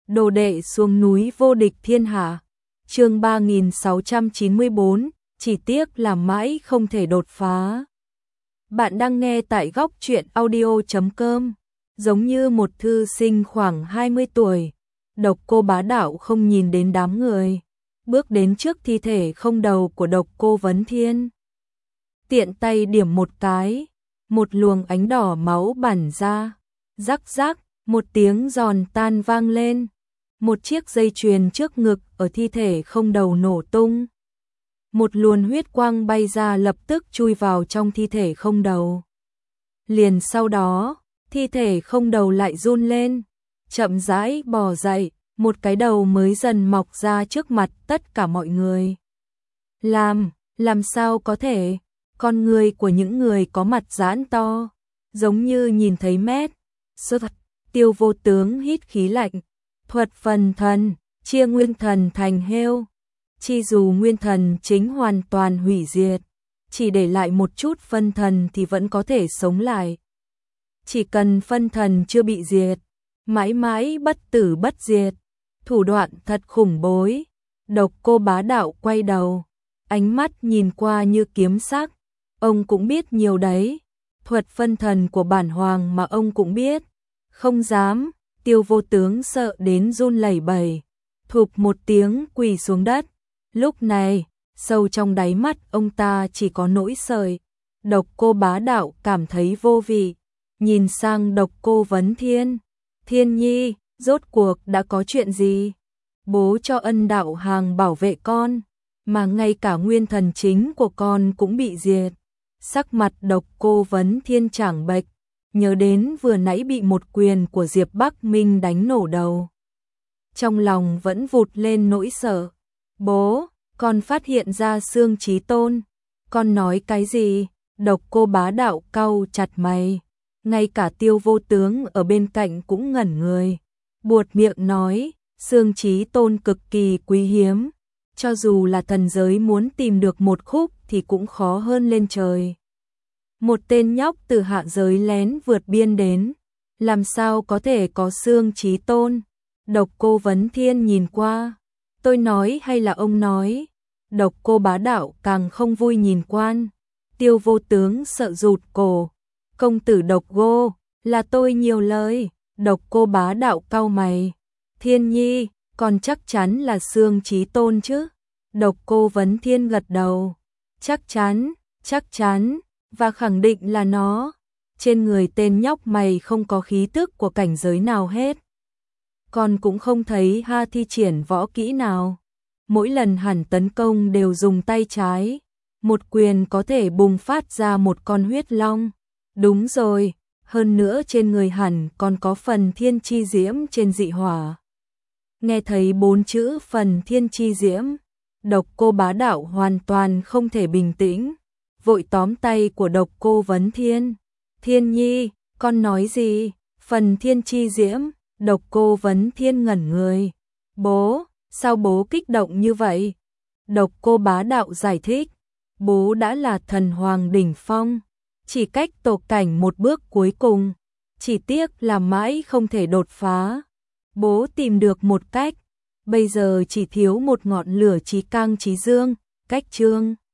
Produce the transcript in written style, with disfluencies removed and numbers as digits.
Đồ đệ xuống núi vô địch thiên hạ. Chương 3694, chỉ tiếc là mãi không thể đột phá. Bạn đang nghe tại góc truyện audio.com. Giống như một thư sinh khoảng 20 tuổi, Độc Cô bá đạo không nhìn đến đám người, bước đến trước thi thể không đầu của Độc Cô Vấn Thiên. Tiện tay điểm một cái, một luồng ánh đỏ máu bắn ra, rắc rắc, một tiếng giòn tan vang lên. Một chiếc dây chuyền trước ngực ở thi thể không đầu nổ tung. Một luồng huyết quang bay ra lập tức chui vào trong thi thể không đầu. Liền sau đó, thi thể không đầu lại run lên, chậm rãi bò dậy, một cái đầu mới dần mọc ra trước mặt tất cả mọi người. Làm sao có thể? Con người của những người có mặt giãn to, giống như nhìn thấy mét. Tiêu Vô Tướng hít khí lạnh. Thuật phần thần, chia nguyên thần thành heo. Chi dù nguyên thần chính hoàn toàn hủy diệt, chỉ để lại một chút phân thần thì vẫn có thể sống lại. Chỉ cần phân thần chưa bị diệt, mãi mãi bất tử bất diệt. Thủ đoạn thật khủng bố. Độc Cô bá đạo quay đầu, ánh mắt nhìn qua như kiếm sắc. Ông cũng biết nhiều đấy. Thuật phân thần của bản hoàng mà ông cũng biết. Không dám. Tiêu Vô Tướng sợ đến run lẩy bẩy, thụp một tiếng quỳ xuống đất. Lúc này, sâu trong đáy mắt ông ta chỉ có nỗi sợ. Độc Cô bá đạo cảm thấy vô vị, nhìn sang Độc Cô Vấn Thiên. Thiên nhi, rốt cuộc đã có chuyện gì? Bố cho ân đạo hàng bảo vệ con, mà ngay cả nguyên thần chính của con cũng bị diệt. Sắc mặt Độc Cô Vấn Thiên trắng bệch, nhớ đến vừa nãy bị một quyền của Diệp Bắc Minh đánh nổ đầu. Trong lòng vẫn vụt lên nỗi sợ. Bố, con phát hiện ra Xương Chí Tôn. Con nói cái gì? Độc Cô bá đạo cau chặt mày. Ngay cả Tiêu Vô Tướng ở bên cạnh cũng ngẩn người. Buột miệng nói, Xương Chí Tôn cực kỳ quý hiếm. Cho dù là thần giới muốn tìm được một khúc thì cũng khó hơn lên trời. Một tên nhóc từ hạ giới lén vượt biên đến, làm sao có thể có Xương Chí Tôn? Độc Cô Vấn Thiên nhìn qua, tôi nói hay là ông nói? Độc Cô bá đạo càng không vui nhìn quan. Tiêu Vô Tướng sợ rụt cổ. Công tử Độc Cô, là tôi nhiều lời. Độc Cô bá đạo cau mày. Thiên nhi, còn chắc chắn là Xương Chí Tôn chứ? Độc Cô Vấn Thiên gật đầu. Chắc chắn. Và khẳng định là nó. Trên người tên nhóc mày không có khí tức của cảnh giới nào hết. Con cũng không thấy ha thi triển võ kỹ nào. Mỗi lần hẳn tấn công đều dùng tay trái. Một quyền có thể bùng phát ra một con huyết long. Đúng rồi, hơn nữa trên người hẳn còn có phần thiên chi diễm trên dị hỏa. Nghe thấy 4 chữ phần thiên chi diễm, Độc Cô bá đạo hoàn toàn không thể bình tĩnh. Vội tóm tay của Độc Cô Vấn Thiên. Thiên nhi, con nói gì? Phần thiên chi diễm. Độc Cô Vấn Thiên ngẩn người. Bố, sao bố kích động như vậy? Độc Cô bá đạo giải thích. Bố đã là thần hoàng đỉnh phong, chỉ cách tổ cảnh một bước cuối cùng. Chỉ tiếc là mãi không thể đột phá. Bố tìm được một cách. Bây giờ chỉ thiếu một ngọn lửa chí cang chí dương, cách chương.